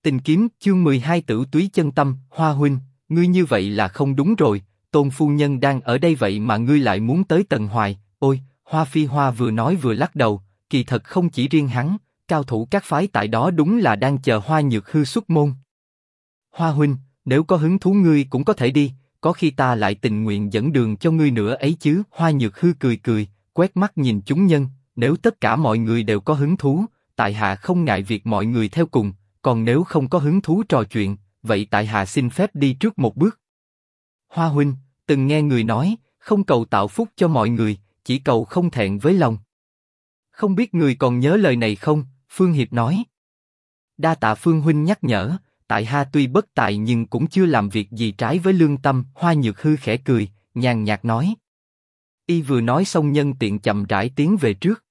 Tình kiếm, chương 12 Tử túy chân tâm. Hoa huynh, ngươi như vậy là không đúng rồi, Tôn phu nhân đang ở đây vậy mà ngươi lại muốn tới Tần Hoài. Ôi, Hoa Phi Hoa vừa nói vừa lắc đầu, kỳ thật không chỉ riêng hắn, cao thủ các phái tại đó đúng là đang chờ Hoa Nhược Hư xuất môn. Hoa huynh, nếu có hứng thú ngươi cũng có thể đi, có khi ta lại tình nguyện dẫn đường cho ngươi nữa ấy chứ. Hoa Nhược Hư cười cười, quét mắt nhìn chúng nhân, nếu tất cả mọi người đều có hứng thú, tại hạ không ngại việc mọi người theo cùng, còn nếu không có hứng thú trò chuyện, vậy tại hạ xin phép đi trước một bước. Hoa huynh, từng nghe người nói, không cầu tạo phúc cho mọi người, chỉ cầu không thẹn với lòng. Không biết người còn nhớ lời này không? Phương Hiệp nói. Đa tạ Phương huynh nhắc nhở, tại hạ tuy bất tài nhưng cũng chưa làm việc gì trái với lương tâm. Hoa Nhược Hư khẽ cười, nhàn nhạt nói. Y vừa nói xong nhân tiện chậm rãi tiến về trước.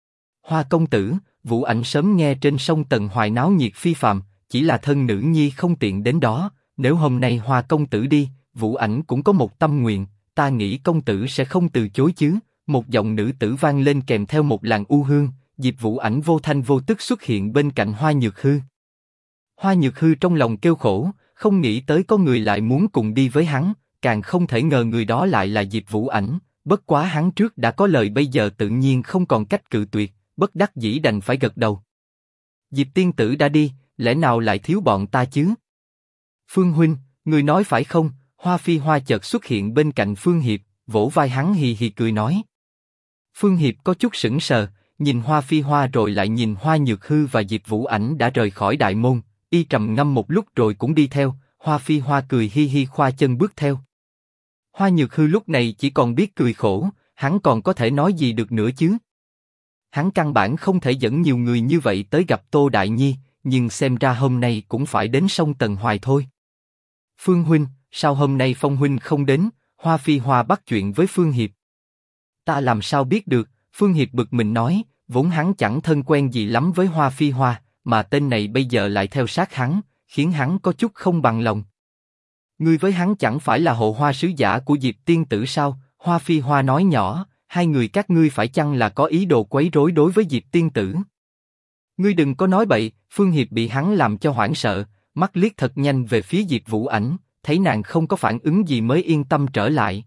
Hoa công tử, Vũ Ảnh sớm nghe trên sông Tần Hoài náo nhiệt phi phàm, chỉ là thân nữ nhi không tiện đến đó. Nếu hôm nay Hoa công tử đi, Vũ Ảnh cũng có một tâm nguyện, ta nghĩ công tử sẽ không từ chối chứ. Một giọng nữ tử vang lên kèm theo một làn u hương. Diệp Vũ Ảnh vô thanh vô tức xuất hiện bên cạnh Hoa Nhược Hư. Hoa Nhược Hư trong lòng kêu khổ, không nghĩ tới có người lại muốn cùng đi với hắn, càng không thể ngờ người đó lại là Diệp Vũ Ảnh. Bất quá hắn trước đã có lời, bây giờ tự nhiên không còn cách cự tuyệt, bất đắc dĩ đành phải gật đầu. Diệp tiên tử đã đi, lẽ nào lại thiếu bọn ta chứ? Phương huynh, người nói phải không? Hoa Phi Hoa chợt xuất hiện bên cạnh Phương Hiệp, vỗ vai hắn hì hì cười nói. Phương Hiệp có chút sững sờ, nhìn Hoa Phi Hoa rồi lại nhìn Hoa Nhược Hư và Diệp Vũ Ảnh đã rời khỏi đại môn, y trầm ngâm một lúc rồi cũng đi theo. Hoa Phi Hoa cười hi hi khoa chân bước theo. Hoa Nhược Hư lúc này chỉ còn biết cười khổ, hắn còn có thể nói gì được nữa chứ? Hắn căn bản không thể dẫn nhiều người như vậy tới gặp Tô Đại Nhi, nhưng xem ra hôm nay cũng phải đến sông Tần Hoài thôi. Phương huynh, sao hôm nay Phong huynh không đến? Hoa Phi Hoa bắt chuyện với Phương Hiệp. Ta làm sao biết được? Phương Hiệp bực mình nói, vốn hắn chẳng thân quen gì lắm với Hoa Phi Hoa, mà tên này bây giờ lại theo sát hắn, khiến hắn có chút không bằng lòng. Ngươi với hắn chẳng phải là hộ hoa sứ giả của Diệp tiên tử sao? Hoa Phi Hoa nói nhỏ, hai người các ngươi phải chăng là có ý đồ quấy rối đối với Diệp tiên tử? Ngươi đừng có nói bậy. Phương Hiệp bị hắn làm cho hoảng sợ, mắt liếc thật nhanh về phía Diệp Vũ Ảnh, thấy nàng không có phản ứng gì mới yên tâm trở lại.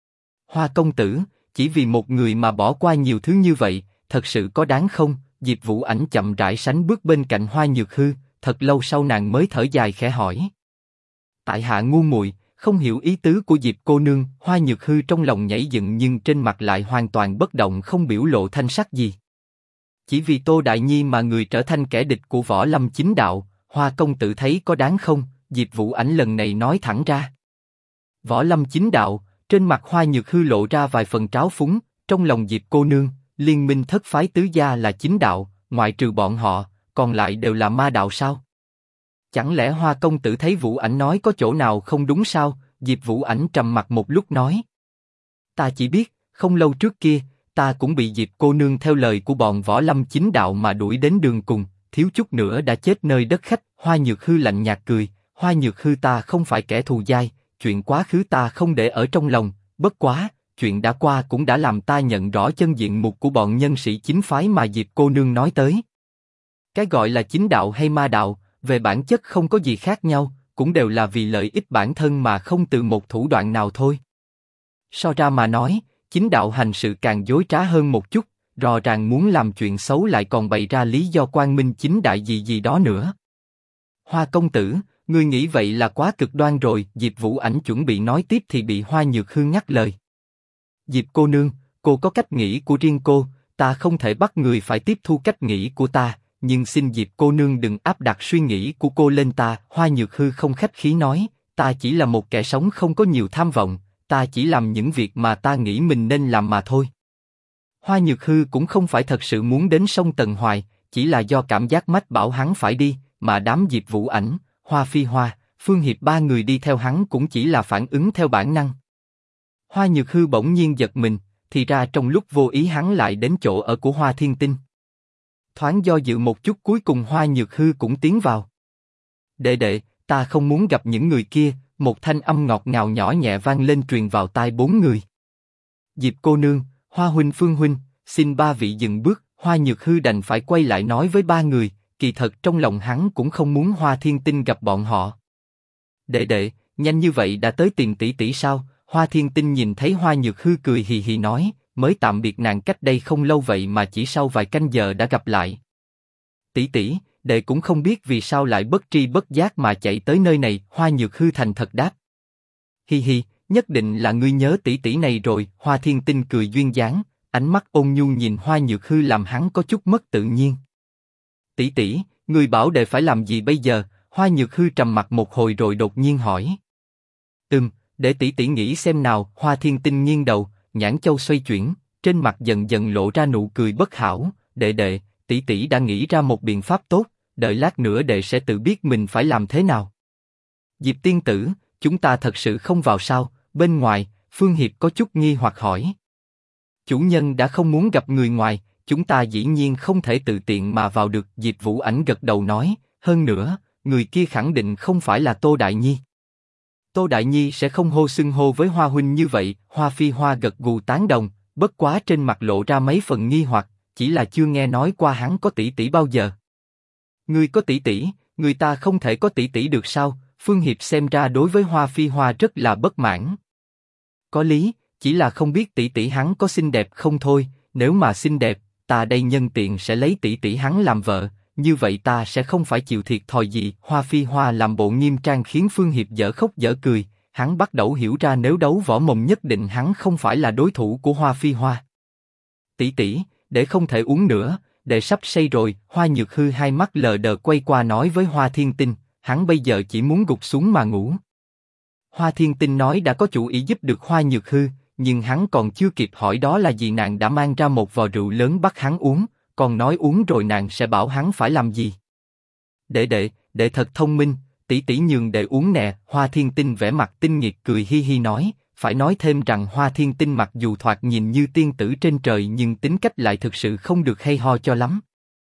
Hoa công tử, chỉ vì một người mà bỏ qua nhiều thứ như vậy, thật sự có đáng không? Diệp Vũ Ảnh chậm rãi sánh bước bên cạnh Hoa Nhược Hư, thật lâu sau nàng mới thở dài khẽ hỏi. Tại hạ ngu muội, không hiểu ý tứ của Diệp cô nương. Hoa Nhược Hư trong lòng nhảy dựng nhưng trên mặt lại hoàn toàn bất động, không biểu lộ thanh sắc gì. Chỉ vì Tô Đại Nhi mà người trở thành kẻ địch của Võ Lâm chính đạo, Hoa công tử thấy có đáng không? Diệp Vũ Ảnh lần này nói thẳng ra. Võ Lâm chính đạo, trên mặt Hoa Nhược Hư lộ ra vài phần tráo phúng, trong lòng Diệp cô nương, liên minh thất phái tứ gia là chính đạo, ngoại trừ bọn họ, còn lại đều là ma đạo sao? Chẳng lẽ Hoa công tử thấy Vũ Ảnh nói có chỗ nào không đúng sao? Diệp Vũ Ảnh trầm mặt một lúc nói. Ta chỉ biết, không lâu trước kia, ta cũng bị Diệp cô nương theo lời của bọn Võ Lâm chính đạo mà đuổi đến đường cùng, thiếu chút nữa đã chết nơi đất khách. Hoa Nhược Hư lạnh nhạt cười, Hoa Nhược Hư ta không phải kẻ thù dai, chuyện quá khứ ta không để ở trong lòng, bất quá, chuyện đã qua cũng đã làm ta nhận rõ chân diện mục của bọn nhân sĩ chính phái mà Diệp cô nương nói tới. Cái gọi là chính đạo hay ma đạo, về bản chất không có gì khác nhau, cũng đều là vì lợi ích bản thân mà không từ một thủ đoạn nào thôi. So ra mà nói, chính đạo hành sự càng dối trá hơn một chút, rõ ràng muốn làm chuyện xấu lại còn bày ra lý do quang minh chính đại gì gì đó nữa. Hoa công tử, ngươi nghĩ vậy là quá cực đoan rồi. Diệp Vũ Ảnh chuẩn bị nói tiếp thì bị Hoa Nhược Hư ngắt lời. Diệp cô nương, cô có cách nghĩ của riêng cô, ta không thể bắt người phải tiếp thu cách nghĩ của ta, nhưng xin Diệp cô nương đừng áp đặt suy nghĩ của cô lên ta. Hoa Nhược Hư không khách khí nói, ta chỉ là một kẻ sống không có nhiều tham vọng, ta chỉ làm những việc mà ta nghĩ mình nên làm mà thôi. Hoa Nhược Hư cũng không phải thật sự muốn đến sông Tần Hoài, chỉ là do cảm giác mách bảo hắn phải đi, mà đám Diệp Vũ Ảnh, Hoa Phi Hoa, Phương Hiệp ba người đi theo hắn cũng chỉ là phản ứng theo bản năng. Hoa Nhược Hư bỗng nhiên giật mình, thì ra trong lúc vô ý hắn lại đến chỗ ở của Hoa Thiên Tinh. Thoáng do dự một chút, cuối cùng Hoa Nhược Hư cũng tiến vào. Đệ đệ, ta không muốn gặp những người kia. Một thanh âm ngọt ngào nhỏ nhẹ vang lên truyền vào tai bốn người. Diệp cô nương, Hoa huynh, Phương huynh, xin ba vị dừng bước. Hoa Nhược Hư đành phải quay lại nói với ba người, kỳ thật trong lòng hắn cũng không muốn Hoa Thiên Tinh gặp bọn họ. Đệ đệ, nhanh như vậy đã tới tìm tỷ tỷ sao? Hoa Thiên Tinh nhìn thấy Hoa Nhược Hư cười hì hì nói, mới tạm biệt nàng cách đây không lâu vậy mà chỉ sau vài canh giờ đã gặp lại. Tỷ tỷ, đệ cũng không biết vì sao lại bất tri bất giác mà chạy tới nơi này. Hoa Nhược Hư thành thật đáp. Hi hi, nhất định là ngươi nhớ tỷ tỷ này rồi. Hoa Thiên Tinh cười duyên dáng, ánh mắt ôn nhu nhìn Hoa Nhược Hư làm hắn có chút mất tự nhiên. Tỷ tỷ, ngươi bảo đệ phải làm gì bây giờ? Hoa Nhược Hư trầm mặc một hồi rồi đột nhiên hỏi. Để tỷ tỷ nghĩ xem nào. Hoa Thiên Tinh nghiêng đầu, nhãn châu xoay chuyển, trên mặt dần dần lộ ra nụ cười bất hảo. Đệ, tỷ tỷ đã nghĩ ra một biện pháp tốt, đợi lát nữa đệ sẽ tự biết mình phải làm thế nào. Diệp tiên tử, chúng ta thật sự không vào sao? Bên ngoài, Phương Hiệp có chút nghi hoặc hỏi. Chủ nhân đã không muốn gặp người ngoài, chúng ta dĩ nhiên không thể tự tiện mà vào được. Diệp Vũ Ảnh gật đầu nói, hơn nữa, người kia khẳng định không phải là Tô Đại Nhi. Tô Đại Nhi sẽ không xưng hô với Hoa huynh như vậy. Hoa Phi Hoa gật gù tán đồng, bất quá trên mặt lộ ra mấy phần nghi hoặc, chỉ là chưa nghe nói qua hắn có tỷ tỷ bao giờ. Ngươi có tỷ tỷ, người ta không thể có tỷ tỷ được sao? Phương Hiệp xem ra đối với Hoa Phi Hoa rất là bất mãn. Có lý, chỉ là không biết tỷ tỷ hắn có xinh đẹp không thôi. Nếu mà xinh đẹp, ta đây nhân tiện sẽ lấy tỷ tỷ hắn làm vợ, như vậy ta sẽ không phải chịu thiệt thòi gì. Hoa Phi Hoa làm bộ nghiêm trang khiến Phương Hiệp dở khóc dở cười. Hắn bắt đầu hiểu ra nếu đấu võ mồm nhất định hắn không phải là đối thủ của Hoa Phi Hoa. Tỷ tỷ, để không thể uống nữa, để sắp say rồi. Hoa Nhược Hư hai mắt lờ đờ quay qua nói với Hoa Thiên Tinh, hắn bây giờ chỉ muốn gục xuống mà ngủ. Hoa Thiên Tinh nói đã có chủ ý giúp được Hoa Nhược Hư, nhưng hắn còn chưa kịp hỏi đó là gì nàng đã mang ra một vò rượu lớn bắt hắn uống, còn nói uống rồi nàng sẽ bảo hắn phải làm gì. Đệ thật thông minh, tỷ tỷ nhường đệ uống nè. Hoa Thiên Tinh vẻ mặt tinh nghịch cười hi hi nói, phải nói thêm rằng Hoa Thiên Tinh mặc dù thoạt nhìn như tiên tử trên trời nhưng tính cách lại thực sự không được hay ho cho lắm.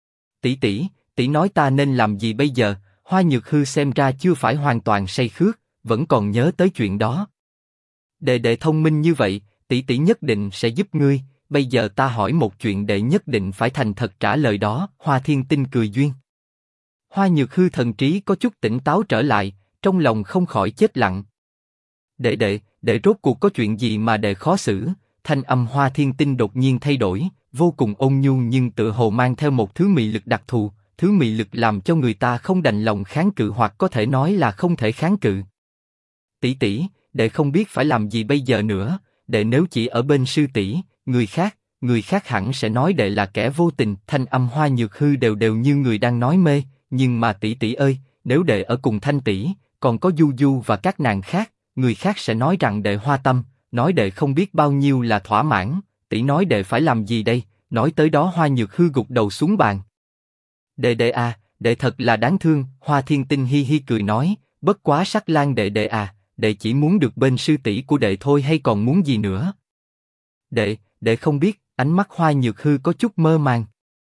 Tỷ nói ta nên làm gì bây giờ? Hoa Nhược Hư xem ra chưa phải hoàn toàn say khước, vẫn còn nhớ tới chuyện đó. Đệ thông minh như vậy, tỷ nhất định sẽ giúp ngươi. Bây giờ ta hỏi một chuyện đệ nhất định phải thành thật trả lời đó. Hoa Thiên Tinh cười duyên. Hoa Nhược Hư thần trí có chút tỉnh táo trở lại, trong lòng không khỏi chết lặng. Đệ rốt cuộc có chuyện gì mà đệ khó xử? Thanh âm Hoa Thiên Tinh đột nhiên thay đổi, vô cùng ôn nhu nhưng tựa hồ mang theo một thứ mị lực đặc thù, thứ mị lực làm cho người ta không đành lòng kháng cự hoặc có thể nói là không thể kháng cự. Tỷ, đệ không biết phải làm gì bây giờ nữa. Đệ nếu chỉ ở bên sư tỷ, người khác hẳn sẽ nói đệ là kẻ vô tình. Thanh âm Hoa Nhược Hư đều như người đang nói mê. Nhưng mà tỷ ơi, nếu đệ ở cùng Thanh tỷ, còn có Du Du và các nàng khác, người khác sẽ nói rằng đệ hoa tâm, nói đệ không biết bao nhiêu là thỏa mãn. Tỷ nói đệ phải làm gì đây? Nói tới đó Hoa Nhược Hư gục đầu xuống bàn. Đệ à, đệ thật là đáng thương. Hoa Thiên Tinh hi hi cười nói, bất quá Sắc Lang đệ à, đệ chỉ muốn được bên sư tỷ của đệ thôi hay còn muốn gì nữa? Đệ không biết. Ánh mắt Hoa Nhược Hư có chút mơ màng.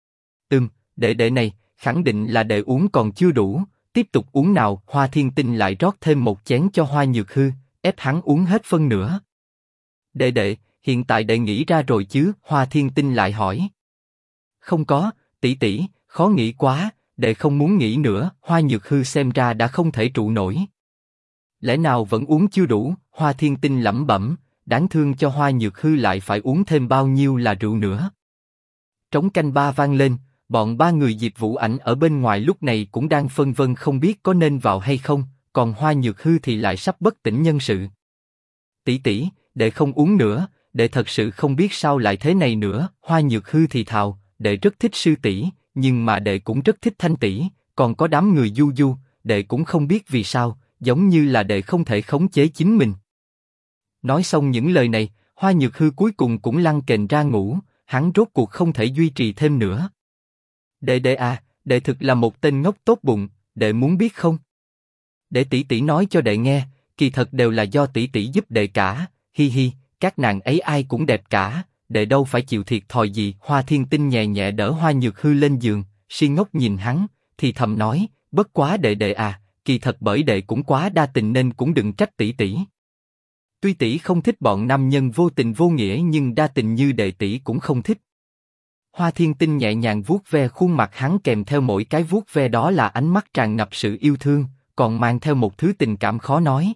Đệ này, khẳng định là đệ uống còn chưa đủ, tiếp tục uống nào. Hoa Thiên Tinh lại rót thêm một chén cho Hoa Nhược Hư, ép hắn uống hết phân nữa. Đệ, hiện tại đệ nghĩ ra rồi chứ? Hoa Thiên Tinh lại hỏi. Không có, tỷ, khó nghĩ quá, đệ không muốn nghĩ nữa. Hoa Nhược Hư xem ra đã không thể trụ nổi. Lẽ nào vẫn uống chưa đủ? Hoa Thiên Tinh lẩm bẩm, đáng thương cho Hoa Nhược Hư lại phải uống thêm bao nhiêu là rượu nữa. Trống canh ba vang lên, bọn ba người Diệp Vũ Ảnh ở bên ngoài lúc này cũng đang phân vân không biết có nên vào hay không, còn Hoa Nhược Hư thì lại sắp bất tỉnh nhân sự. Tỷ, đệ không uống nữa, đệ thật sự không biết sao lại thế này nữa. Hoa Nhược Hư thì thào, đệ rất thích sư tỷ, nhưng mà đệ cũng rất thích Thanh tỷ, còn có đám người Du, đệ cũng không biết vì sao, giống như là đệ không thể khống chế chính mình. Nói xong những lời này, Hoa Nhược Hư cuối cùng cũng lăn kềnh ra ngủ, hắn rốt cuộc không thể duy trì thêm nữa. Đệ à, đệ thực là một tên ngốc tốt bụng, đệ muốn biết không? Để tỷ nói cho đệ nghe, kỳ thật đều là do tỷ giúp đệ cả, hi hi, các nàng ấy ai cũng đẹp cả, đệ đâu phải chịu thiệt thòi gì. Hoa Thiên Tinh nhẹ nhẹ đỡ Hoa Nhược Hư lên giường, si ngốc nhìn hắn, thì thầm nói, bất quá đệ à, kỳ thật bởi đệ cũng quá đa tình nên cũng đừng trách tỷ. Tuy tỷ không thích bọn nam nhân vô tình vô nghĩa nhưng đa tình như đệ tỷ cũng không thích. Hoa Thiên Tinh nhẹ nhàng vuốt ve khuôn mặt hắn, kèm theo mỗi cái vuốt ve đó là ánh mắt tràn ngập sự yêu thương, còn mang theo một thứ tình cảm khó nói.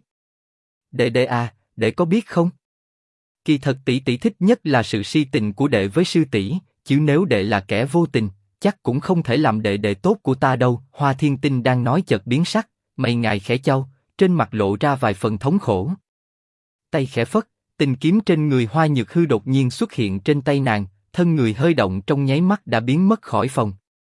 Đệ à, đệ có biết không? Kỳ thật tỷ tỷ thích nhất là sự si tình của đệ với sư tỷ, chứ nếu đệ là kẻ vô tình, chắc cũng không thể làm đệ tốt của ta đâu. Hoa Thiên Tinh đang nói chợt biến sắc, mày ngài khẽ chau, trên mặt lộ ra vài phần thống khổ. Tay khẽ phất, tình kiếm trên người Hoa Nhược Hư đột nhiên xuất hiện trên tay nàng, thân người hơi động trong nháy mắt đã biến mất khỏi phòng.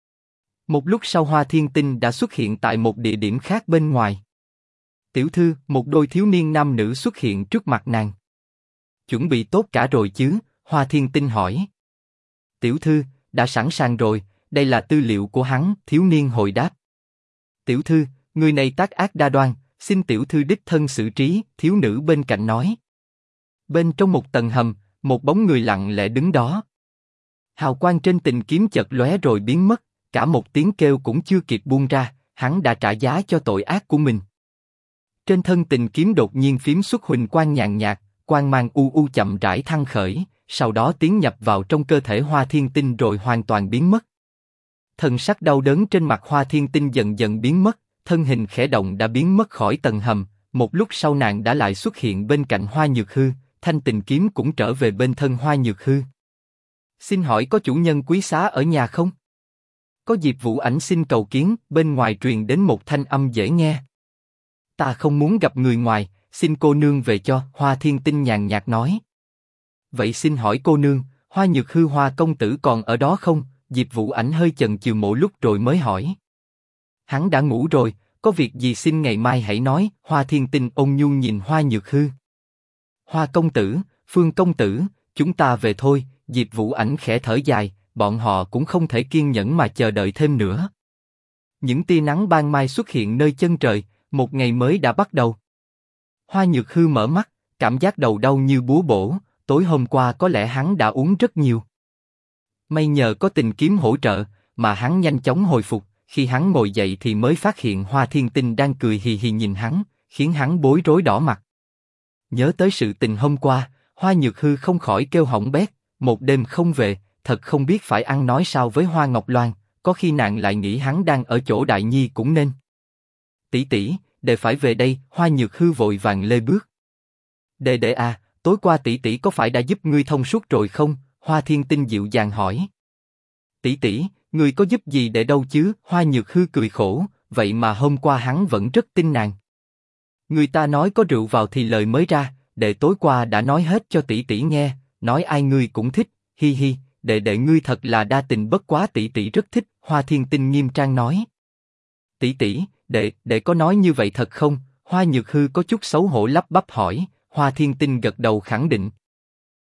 Một lúc sau Hoa Thiên Tinh đã xuất hiện tại một địa điểm khác bên ngoài. Tiểu thư, một đôi thiếu niên nam nữ xuất hiện trước mặt nàng. Chuẩn bị tốt cả rồi chứ? Hoa Thiên Tinh hỏi. Tiểu thư, đã sẵn sàng rồi, đây là tư liệu của hắn, thiếu niên hồi đáp. Tiểu thư, người này tác ác đa đoan, xin tiểu thư đích thân xử trí, thiếu nữ bên cạnh nói. Bên trong một tầng hầm, một bóng người lặng lẽ đứng đó. Hào quang trên tình kiếm chợt lóe rồi biến mất, cả một tiếng kêu cũng chưa kịp buông ra, hắn đã trả giá cho tội ác của mình. Trên thân tình kiếm đột nhiên phím xuất huỳnh quang nhàn nhạt, quang mang u u chậm rãi thăng khởi, sau đó tiến nhập vào trong cơ thể Hoa Thiên Tinh rồi hoàn toàn biến mất. Thần sắc đau đớn trên mặt Hoa Thiên Tinh dần dần biến mất, thân hình khẽ động đã biến mất khỏi tầng hầm. Một lúc sau nàng đã lại xuất hiện bên cạnh Hoa Nhược Hư, thanh tình kiếm cũng trở về bên thân Hoa Nhược Hư. Xin hỏi có chủ nhân quý xá ở nhà không? Có Diệp Vũ Ảnh xin cầu kiến. Bên ngoài truyền đến một thanh âm dễ nghe. Ta không muốn gặp người ngoài, xin cô nương về cho. Hoa Thiên Tinh nhàn nhạt nói. Vậy xin hỏi cô nương, Hoa Nhược Hư Hoa công tử còn ở đó không? Diệp Vũ Ảnh hơi chần chừ một lúc rồi mới hỏi. Hắn đã ngủ rồi, có việc gì xin ngày mai hãy nói. Hoa Thiên Tinh ôn nhu nhìn Hoa Nhược Hư. Hoa công tử, Phương công tử, chúng ta về thôi. Diệp Vũ Ảnh khẽ thở dài, bọn họ cũng không thể kiên nhẫn mà chờ đợi thêm nữa. Những tia nắng ban mai xuất hiện nơi chân trời, một ngày mới đã bắt đầu. Hoa Nhược Hư mở mắt, cảm giác đầu đau như búa bổ, tối hôm qua có lẽ hắn đã uống rất nhiều. May nhờ có tình kiếm hỗ trợ, mà hắn nhanh chóng hồi phục, khi hắn ngồi dậy thì mới phát hiện Hoa Thiên Tinh đang cười hì hì nhìn hắn, khiến hắn bối rối đỏ mặt. Nhớ tới sự tình hôm qua, Hoa Nhược Hư không khỏi kêu hỏng bét, một đêm không về, thật không biết phải ăn nói sao với Hoa Ngọc Loan, có khi nàng lại nghĩ hắn đang ở chỗ Đại Nhi cũng nên. Tỷ tỷ, đệ phải về đây. Hoa Nhược Hư vội vàng lê bước. Đệ à, tối qua tỷ tỷ có phải đã giúp ngươi thông suốt rồi không? Hoa Thiên Tinh dịu dàng hỏi. Tỷ tỷ, ngươi có giúp gì đệ đâu chứ? Hoa Nhược Hư cười khổ, vậy mà hôm qua hắn vẫn rất tin nàng. Người ta nói có rượu vào thì lời mới ra, đệ tối qua đã nói hết cho tỷ tỷ nghe, nói ai ngươi cũng thích, hi hi, đệ ngươi thật là đa tình bất quá tỷ tỷ rất thích. Hoa Thiên Tinh nghiêm trang nói. Tỷ tỷ, đệ có nói như vậy thật không? Hoa Nhược Hư có chút xấu hổ lắp bắp hỏi. Hoa Thiên Tinh gật đầu khẳng định,